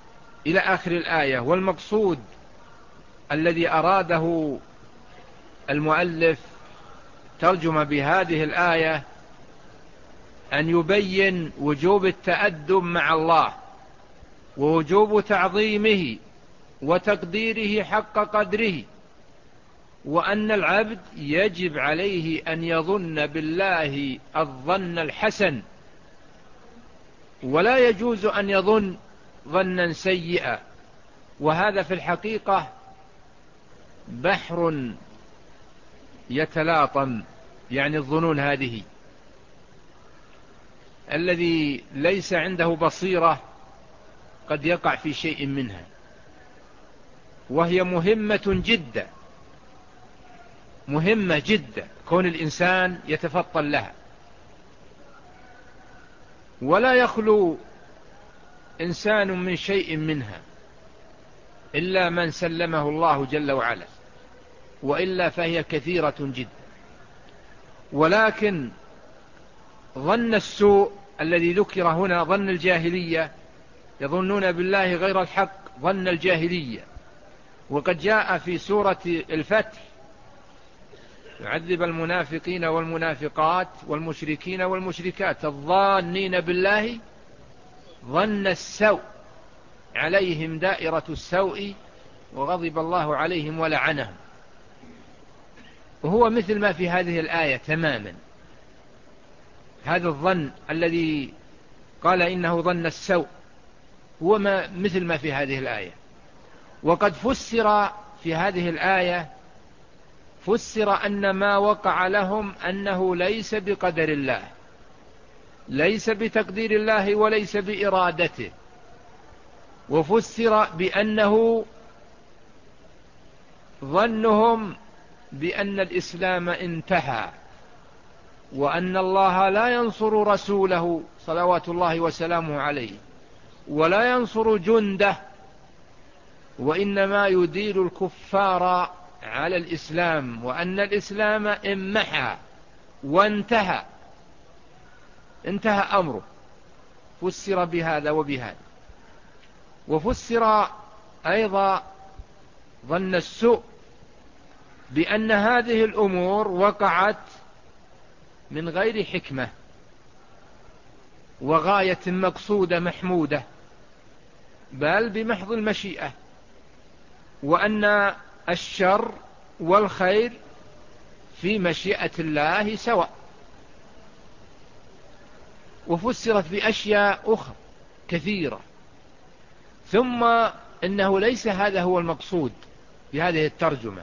إلى آخر الآية. والمقصود الذي أراده المؤلف ترجم بهذه الآية أن يبين وجوب التأدب مع الله ووجوب تعظيمه وتقديره حق قدره، وأن العبد يجب عليه أن يظن بالله الظن الحسن، ولا يجوز أن يظن ظنا سيئا. وهذا في الحقيقة بحر يتلاطم، يعني الظنون هذه، الذي ليس عنده بصيرة قد يقع في شيء منها، وهي مهمة جدا، مهمة جدا كون الإنسان يتفطن لها. ولا يخلو إنسان من شيء منها إلا من سلمه الله جل وعلا، وإلا فهي كثيرة جدا. ولكن ظن السوء الذي ذكر هنا ظن الجاهلية، يظنون بالله غير الحق ظن الجاهلية. وقد جاء في سورة الفتح: يعذب المنافقين والمنافقات والمشركين والمشركات الظانين بالله ظن السوء عليهم دائرة السوء وغضب الله عليهم ولعنهم. وهو مثل ما في هذه الآية تماما، هذا الظن الذي قال إنه ظن السوء هو ما مثل ما في هذه الآية. وقد فسر في هذه الآية، فسر أن ما وقع لهم أنه ليس بقدر الله، ليس بتقدير الله وليس بإرادته. وفسر بأنه ظنهم بأن الإسلام انتهى، وأن الله لا ينصر رسوله صلوات الله وسلامه عليه، ولا ينصر جنده، وإنما يديل الكفار على الإسلام، وأن الإسلام انمحى وانتهى، انتهى أمره. فسر بهذا وبهذا. وفسر أيضا ظن السوء بأن هذه الأمور وقعت من غير حكمة وغاية مقصودة محمودة، بل بمحض المشيئة، وأن الشر والخير في مشيئة الله سواء. وفسرت بأشياء أخرى كثيرة. ثم إنه ليس هذا هو المقصود بهذه الترجمة.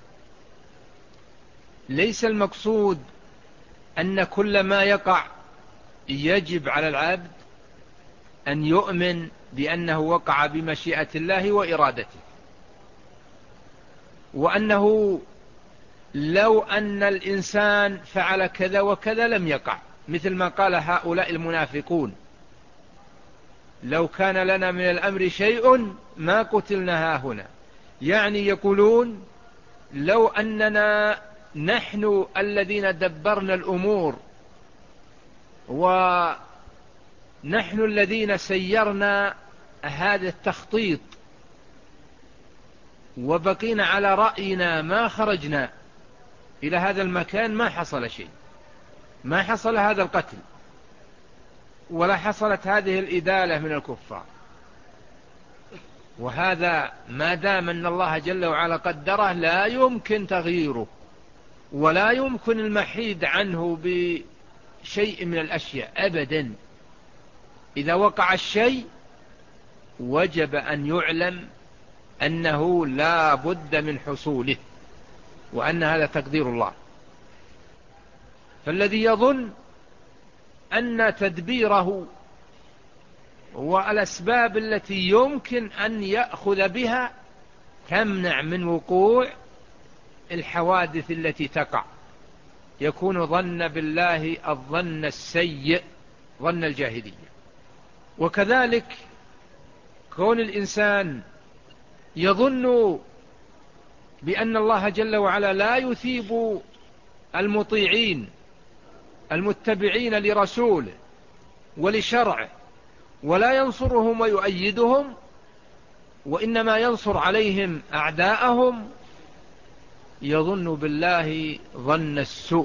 ليس المقصود أن كل ما يقع يجب على العبد أن يؤمن بأنه وقع بمشيئة الله وإرادته، وأنه لو أن الإنسان فعل كذا وكذا لم يقع، مثل ما قال هؤلاء المنافقون: لو كان لنا من الأمر شيء ما قتلنا هاهنا. يعني يقولون لو أننا نحن الذين دبرنا الأمور ونحن الذين سيرنا هذا التخطيط وبقينا على رأينا ما خرجنا إلى هذا المكان ما حصل شيء، ما حصل هذا القتل ولا حصلت هذه الإدالة من الكفار. وهذا ما دام أن الله جل وعلا قدره لا يمكن تغييره ولا يمكن المحيد عنه بشيء من الأشياء أبدا. إذا وقع الشيء وجب أن يعلم أنه لا بد من حصوله، وأن هذا تقدير الله. فالذي يظن أن تدبيره والأسباب التي يمكن أن يأخذ بها تمنع من وقوع الحوادث التي تقع، يكون ظن بالله الظن السيء، ظن الجاهلية. وكذلك كون الإنسان يظن بأن الله جل وعلا لا يثيب المطيعين المتبعين لرسوله ولشرعه ولا ينصرهم ويؤيدهم، وإنما ينصر عليهم أعداءهم يظن بالله ظن السوء،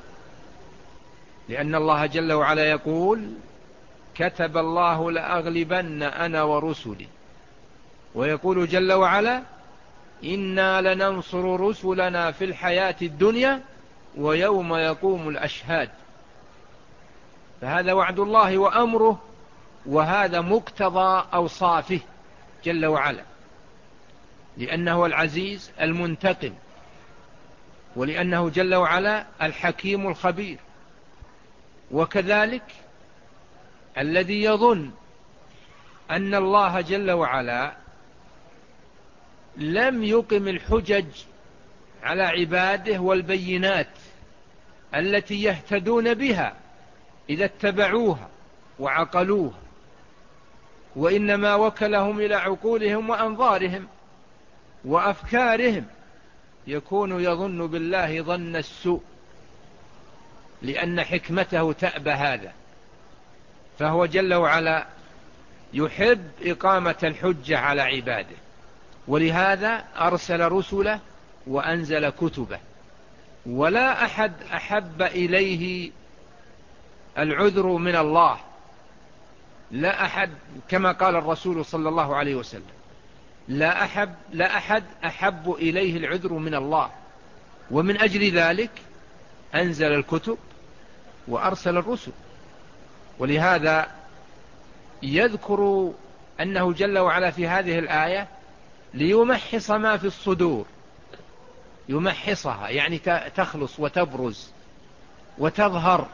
لأن الله جل وعلا يقول: كتب الله لأغلبن أنا ورسلي. ويقول جل وعلا: إنا لننصر رسلنا في الحياة الدنيا ويوم يقوم الأشهاد. فهذا وعد الله وأمره، وهذا مقتضى أوصافه جل وعلا، لأنه العزيز المنتقم، ولأنه جل وعلا الحكيم الخبير. وكذلك الذي يظن أن الله جل وعلا لم يقم الحجج على عباده والبينات التي يهتدون بها إذا اتبعوها وعقلوها، وإنما وكلهم إلى عقولهم وأنظارهم وأفكارهم، يكون يظن بالله ظن السوء، لأن حكمته تأبى هذا. فهو جل وعلا يحب إقامة الحجة على عباده، ولهذا أرسل رسله وأنزل كتبه. ولا أحد أحب إليه العذر من الله، لا أحد، كما قال الرسول صلى الله عليه وسلم: لا أحب لا أحد أحب إليه العذر من الله. ومن أجل ذلك أنزل الكتب وأرسل الرسل. ولهذا يذكر أنه جل وعلا في هذه الآية ليمحص ما في الصدور، يمحصها يعني تخلص وتبرز وتظهر،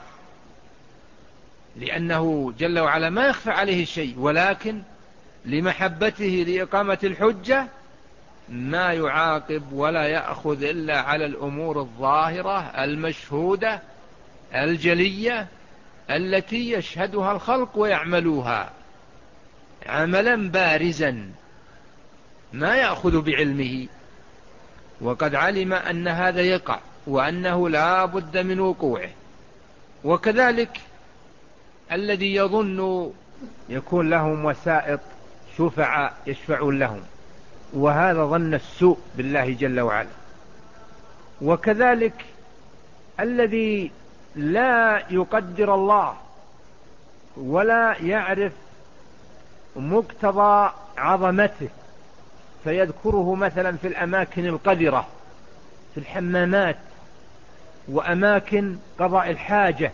لأنه جل وعلا ما يخفى عليه شيء، ولكن لمحبته لإقامة الحجة ما يعاقب ولا يأخذ إلا على الأمور الظاهرة المشهودة الجلية التي يشهدها الخلق ويعملوها عملا بارزا ما يأخذ بعلمه، وقد علم أن هذا يقع وأنه لا بد من وقوعه. وكذلك الذي يظن يكون لهم وسائط شفعاء يشفعون لهم، وهذا ظن السوء بالله جل وعلا. وكذلك الذي لا يقدر الله ولا يعرف مقتضى عظمته، فيذكره مثلا في الأماكن القذرة، في الحمامات وأماكن قضاء الحاجة،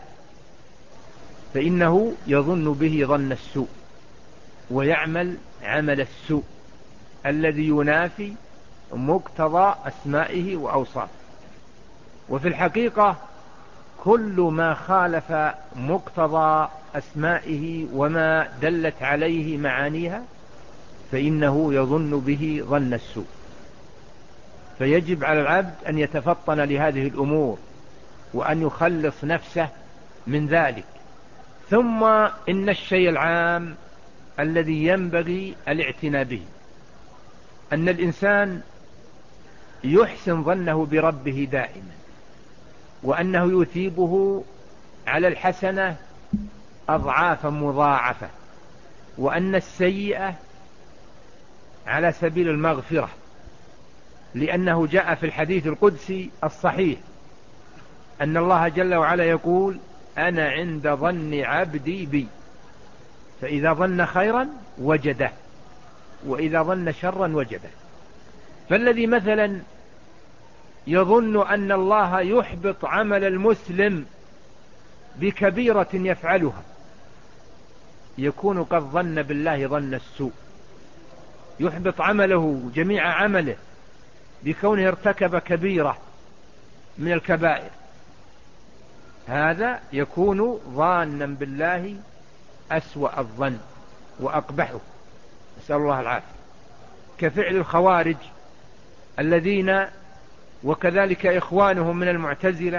فإنه يظن به ظن السوء ويعمل عمل السوء الذي ينافي مقتضى أسمائه وأوصافه. وفي الحقيقة كل ما خالف مقتضى أسمائه وما دلت عليه معانيها فإنه يظن به ظن السوء. فيجب على العبد أن يتفطن لهذه الأمور وأن يخلص نفسه من ذلك. ثم إن الشيء العام الذي ينبغي الاعتناء به أن الإنسان يحسن ظنه بربه دائما، وأنه يثيبه على الحسنة أضعافا مضاعفة، وأن السيئة على سبيل المغفرة، لأنه جاء في الحديث القدسي الصحيح أن الله جل وعلا يقول: أنا عند ظن عبدي بي، فإذا ظن خيرا وجده، وإذا ظن شرا وجده. فالذي مثلا يظن أن الله يحبط عمل المسلم بكبيرة يفعلها يكون قد ظن بالله ظن السوء، يحبط عمله جميع عمله بكونه ارتكب كبيرة من الكبائر، هذا يكون ظانا بالله أسوأ الظن وأقبحه، نسأل الله العافية. كفعل الخوارج الذين وكذلك إخوانهم من المعتزلة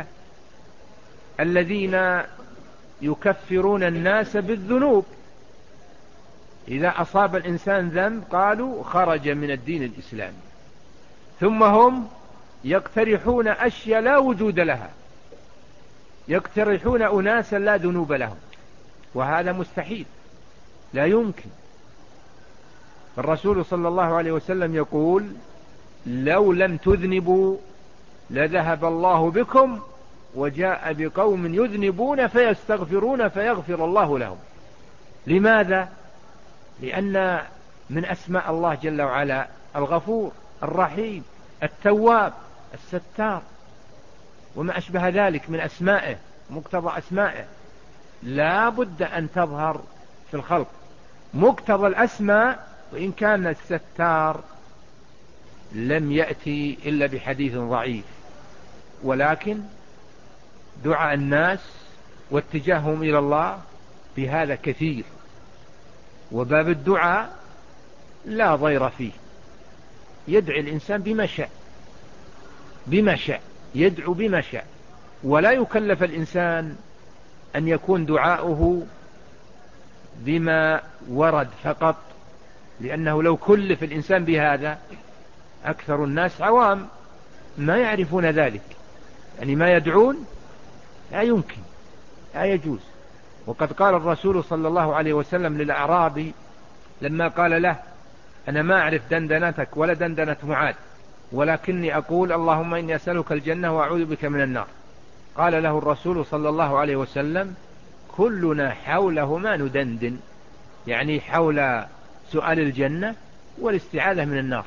الذين يكفرون الناس بالذنوب، إذا أصاب الإنسان ذنب قالوا خرج من الدين الإسلامي، ثم هم يقترحون أشياء لا وجود لها، يقترحون أناسا لا ذنوب لهم، وهذا مستحيل لا يمكن. الرسول صلى الله عليه وسلم يقول: لو لم تذنبوا لذهب الله بكم وجاء بقوم يذنبون فيستغفرون فيغفر الله لهم. لماذا؟ لأن من أسماء الله جل وعلا الغفور الرحيم التواب الستار وما أشبه ذلك من أسمائه، مقتضى أسمائه لا بد أن تظهر في الخلق. مقتضى الأسماء وإن كان الستار لم يأتي إلا بحديث ضعيف، ولكن دعاء الناس واتجاههم إلى الله بهذا كثير، وباب الدعاء لا ضير فيه، يدعي الإنسان بما شاء بما شاء يدعو بما شاء، ولا يكلف الإنسان أن يكون دعاؤه بما ورد فقط، لأنه لو كلف الإنسان بهذا أكثر الناس عوام ما يعرفون ذلك، يعني ما يدعون لا يمكن لا يجوز. وقد قال الرسول صلى الله عليه وسلم للأعرابي لما قال له: أنا ما أعرف دندنتك ولا دندنة معاذ، ولكني أقول اللهم إني أسألك الجنة وأعوذ بك من النار. قال له الرسول صلى الله عليه وسلم: كلنا حولهما ندندن، يعني حول سؤال الجنة والاستعاذة من النار.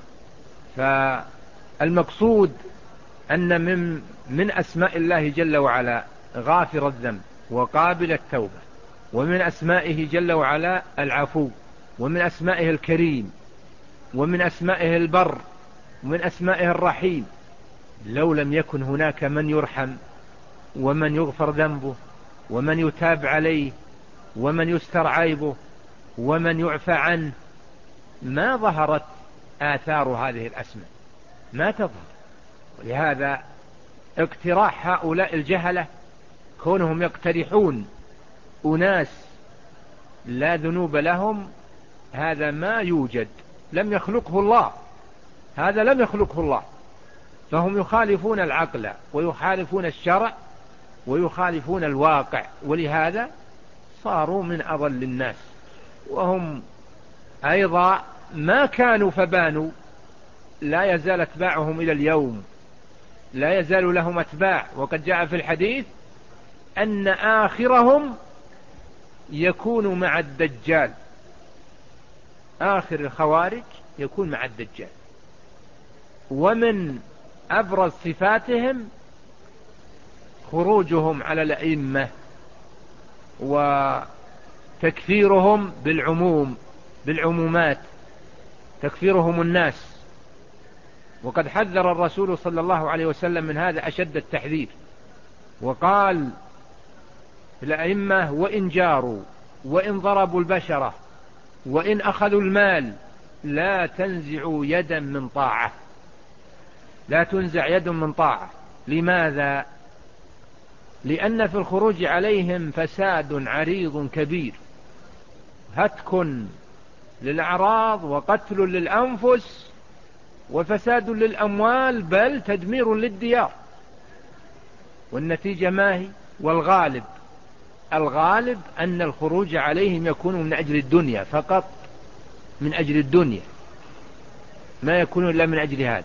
فالمقصود أن من, من أسماء الله جل وعلا غافر الذنب وقابل التوبة، ومن أسمائه جل وعلا العفو، ومن أسمائه الكريم، ومن أسمائه البر، ومن أسمائه الرحيم. لو لم يكن هناك من يرحم ومن يغفر ذنبه ومن يتاب عليه ومن يستر عيبه ومن يعفى عنه ما ظهرت آثار هذه الأسماء، ما تظهر. ولهذا اقتراح هؤلاء الجهلة كونهم يقترحون أناس لا ذنوب لهم، هذا ما يوجد، لم يخلقه الله، هذا لم يخلقه الله. فهم يخالفون العقل ويخالفون الشرع ويخالفون الواقع، ولهذا صاروا من أضل الناس. وهم أيضا ما كانوا فبانوا، لا يزال أتباعهم إلى اليوم، لا يزال لهم أتباع. وقد جاء في الحديث أن آخرهم يكون مع الدجال، آخر الخوارج يكون مع الدجال. ومن أبرز صفاتهم خروجهم على الأئمة وتكفيرهم بالعموم بالعمومات، تكفيرهم الناس. وقد حذر الرسول صلى الله عليه وسلم من هذا أشد التحذير، وقال الأئمة: وإن جاروا وإن ضربوا البشرة وإن أخذوا المال لا تنزعوا يدا من طاعة، لا تنزع يد من طاعة. لماذا؟ لأن في الخروج عليهم فساد عريض كبير، هتك للأعراض وقتل للأنفس وفساد للأموال، بل تدمير للديار. والنتيجة ما هي؟ والغالب الغالب أن الخروج عليهم يكون من أجل الدنيا فقط، من أجل الدنيا، ما يكون إلا من أجل هذا.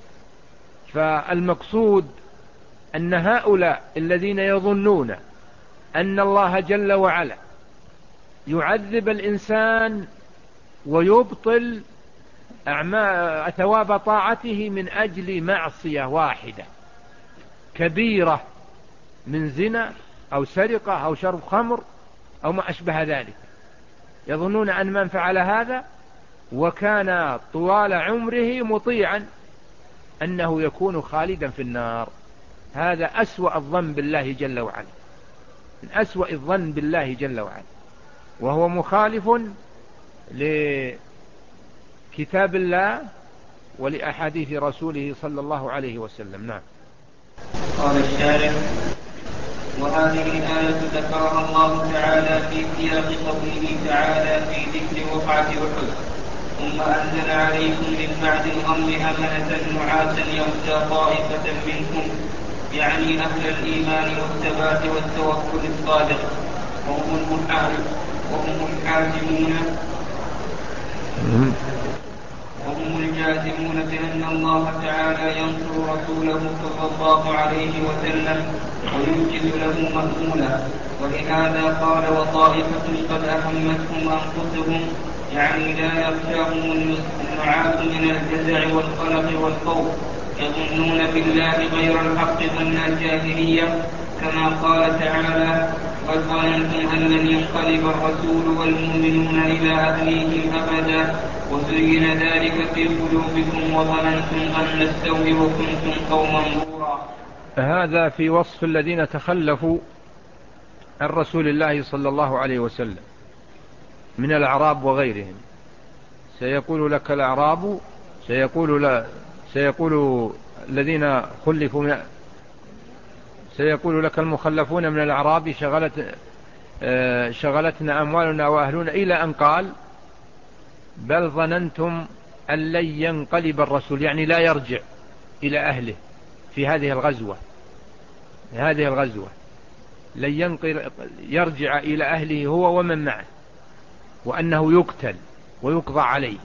فالمقصود أن هؤلاء الذين يظنون أن الله جل وعلا يعذب الإنسان ويبطل أعمال ثواب طاعته من أجل معصية واحدة كبيرة من زنا أو سرقة أو شرب خمر أو ما أشبه ذلك، يظنون أن من فعل هذا وكان طوال عمره مطيعا أنه يكون خالدا في النار. هذا أسوأ الظن بالله جل وعلا، من أسوأ الظن بالله جل وعلا، وهو مخالف لكتاب الله ولأحاديث رسوله صلى الله عليه وسلم. نعم. قال الشارع: وهذه الآية ذكرها الله تعالى في سياق قوله تعالى في ذكر وقعة أحد: ثم أنزل عليكم من بعد الغم أمنة نعاسا يغشى طائفة منكم، يعني أهل الإيمان والثبات والتوكل الصادق، وهم المحارب وهم الحاكمون الجازمون بأن الله تعالى ينصر رسوله صلى الله عليه وسلم وينجز له مأمولا. ولهذا قال وطائفة قد أهمتهم أنفسهم، يعني لا يخشاهم النعاس من الجزع والقلق والخوف، يظنون بالله غير الحق ظن الجاهلية، كما قال تعالى قد ظننتم أن لن ينقلب الرسول والمؤمنون إلى أهليهم أبدا وزين ذلك في قلوبكم وظننتم ظن السوء وكنتم قوما بورا. هذا في وصف الذين تخلفوا عن رسول الله صلى الله عليه وسلم من الأعراب وغيرهم. سيقول لك الأعراب سيقول لا سيقول الذين خلفوا سيقول لك المخلفون من الأعراب شغلت شغلتنا أموالنا وأهلنا، إلى أن قال بل ظننتم أن لن ينقلب الرسول، يعني لا يرجع إلى أهله في هذه الغزوة هذه الغزوة لن ينقل يرجع إلى أهله هو ومن معه، وأنه يقتل ويقضى عليه.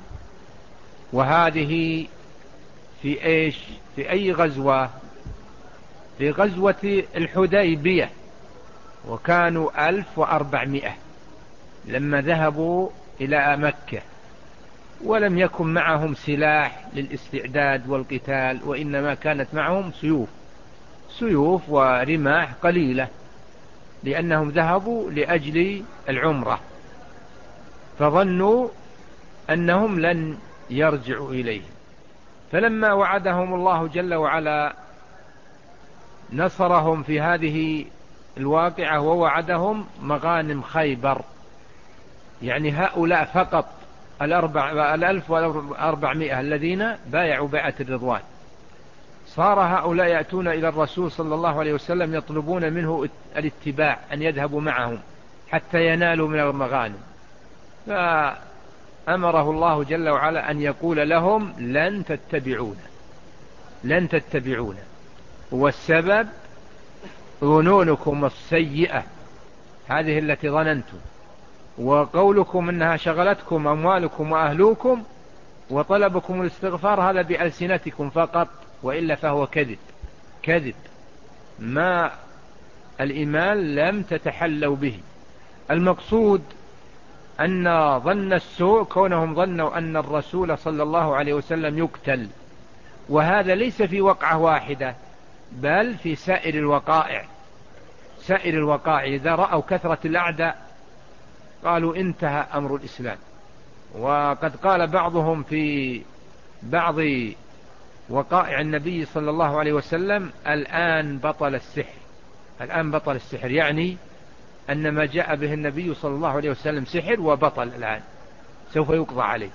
وهذه في إيش في أي غزوة؟ في غزوة الحديبية، وكانوا ألف وأربعمائة لما ذهبوا إلى مكة، ولم يكن معهم سلاح للاستعداد والقتال، وإنما كانت معهم سيوف سيوف ورماح قليلة، لأنهم ذهبوا لأجل العمرة، فظنوا أنهم لن يرجعوا إليه. فلما وعدهم الله جل وعلا نصرهم في هذه الواقعة، ووعدهم مغانم خيبر، يعني هؤلاء فقط الأربع الألف والأربعمائة الذين بايعوا بيعة الرضوان، صار هؤلاء يأتون إلى الرسول صلى الله عليه وسلم يطلبون منه الاتباع، أن يذهبوا معهم حتى ينالوا من المغانم. فأمره الله جل وعلا أن يقول لهم لن تتبعون لن تتبعون والسبب ظنونكم السيئة هذه التي ظننتم، وقولكم إنها شغلتكم أموالكم وأهلوكم، وطلبكم الاستغفار هذا بألسنتكم فقط، وإلا فهو كذب كذب ما الإيمان لم تتحلوا به. المقصود أن ظن السوء كونهم ظنوا أن الرسول صلى الله عليه وسلم يقتل، وهذا ليس في وقعة واحدة، بل في سائر الوقائع سائر الوقائع إذا رأوا كثرة الأعداء قالوا انتهى أمر الإسلام. وقد قال بعضهم في بعض وقائع النبي صلى الله عليه وسلم الآن بطل السحر الآن بطل السحر يعني أن ما جاء به النبي صلى الله عليه وسلم سحر وبطل، الآن سوف يقضى عليه.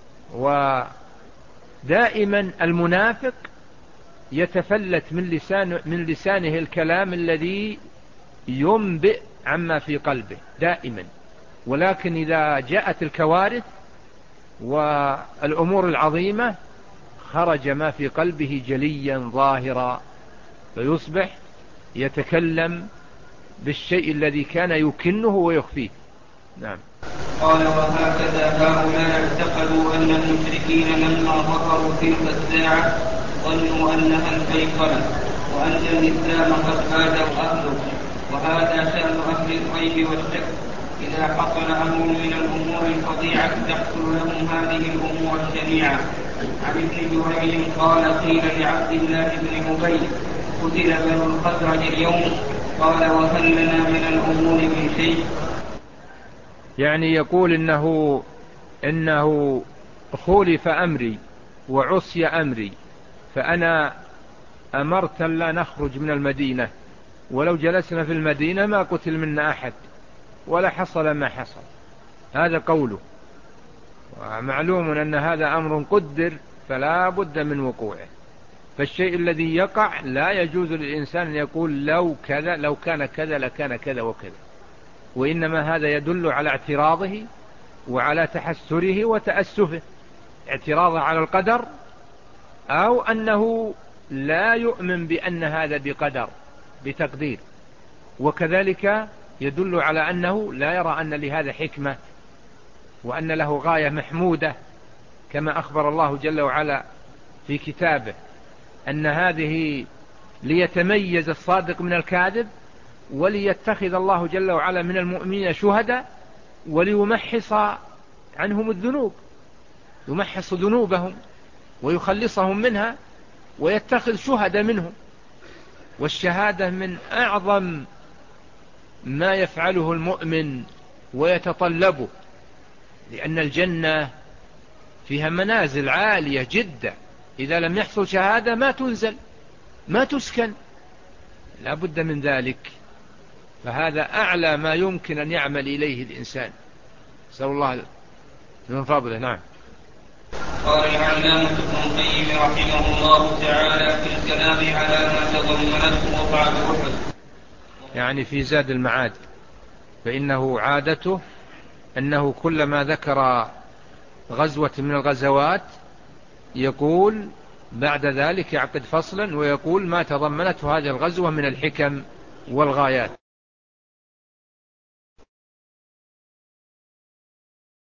ودائما المنافق يتفلت من لسانه, من لسانه الكلام الذي ينبئ عما في قلبه دائما، ولكن إذا جاءت الكوارث والأمور العظيمة خرج ما في قلبه جليا ظاهرا، فيصبح يتكلم بالشيء الذي كان يكنه ويخفيه. نعم. قال وهكذا هؤلاء اعتقدوا أن المشركين لما ظهروا تلك الساعة ظنوا أنها الفيصلة وأن الإسلام قد بادوا أهله، وهذا شأن أهل الريب والشك، إذا حصل أمر من الأمور الفظيعة تحصل لهم هذه الأمور الشنيعة. عن ابن جريج قال قيل لعبد الله بن أبي قتل بنو الخزرج اليوم، قال وهل لنا من الأمور من شيء؟ يعني يقول إنه إنه خولف أمري وعصي أمري، فأنا أمرت لا نخرج من المدينة، ولو جلسنا في المدينة ما قتل منا أحد ولا حصل ما حصل. هذا قوله، ومعلوم أن هذا أمر قدر فلا بد من وقوعه، فالشيء الذي يقع لا يجوز للإنسان أن يقول لو كذا لو كان كذا لكان كذا وكذا، وإنما هذا يدل على اعتراضه وعلى تحسره وتأسفه، اعتراضه على القدر، أو أنه لا يؤمن بأن هذا بقدر بتقدير، وكذلك يدل على أنه لا يرى أن لهذا حكمة وأن له غاية محمودة، كما أخبر الله جل وعلا في كتابه أن هذه ليتميز الصادق من الكاذب، وليتخذ الله جل وعلا من المؤمنين شهداء، وليمحص عنهم الذنوب، يمحص ذنوبهم ويخلصهم منها ويتخذ شهداء منهم. والشهادة من أعظم ما يفعله المؤمن ويتطلبه، لأن الجنة فيها منازل عالية جدا، إذا لم يحصل شهادة ما تنزل ما تسكن، لا بد من ذلك. فهذا أعلى ما يمكن أن يعمل إليه الإنسان، نسأل الله من فضله. نعم. قال العلامة ابن القيم رحمه الله تعالى في الكلام على ما تضمنته وقعة أحد، يعني في زاد المعاد، فإنه عادته أنه كلما ذكر غزوة من الغزوات يقول بعد ذلك يعقد فصلا ويقول ما تضمنته هذه الغزوة من الحكم والغايات.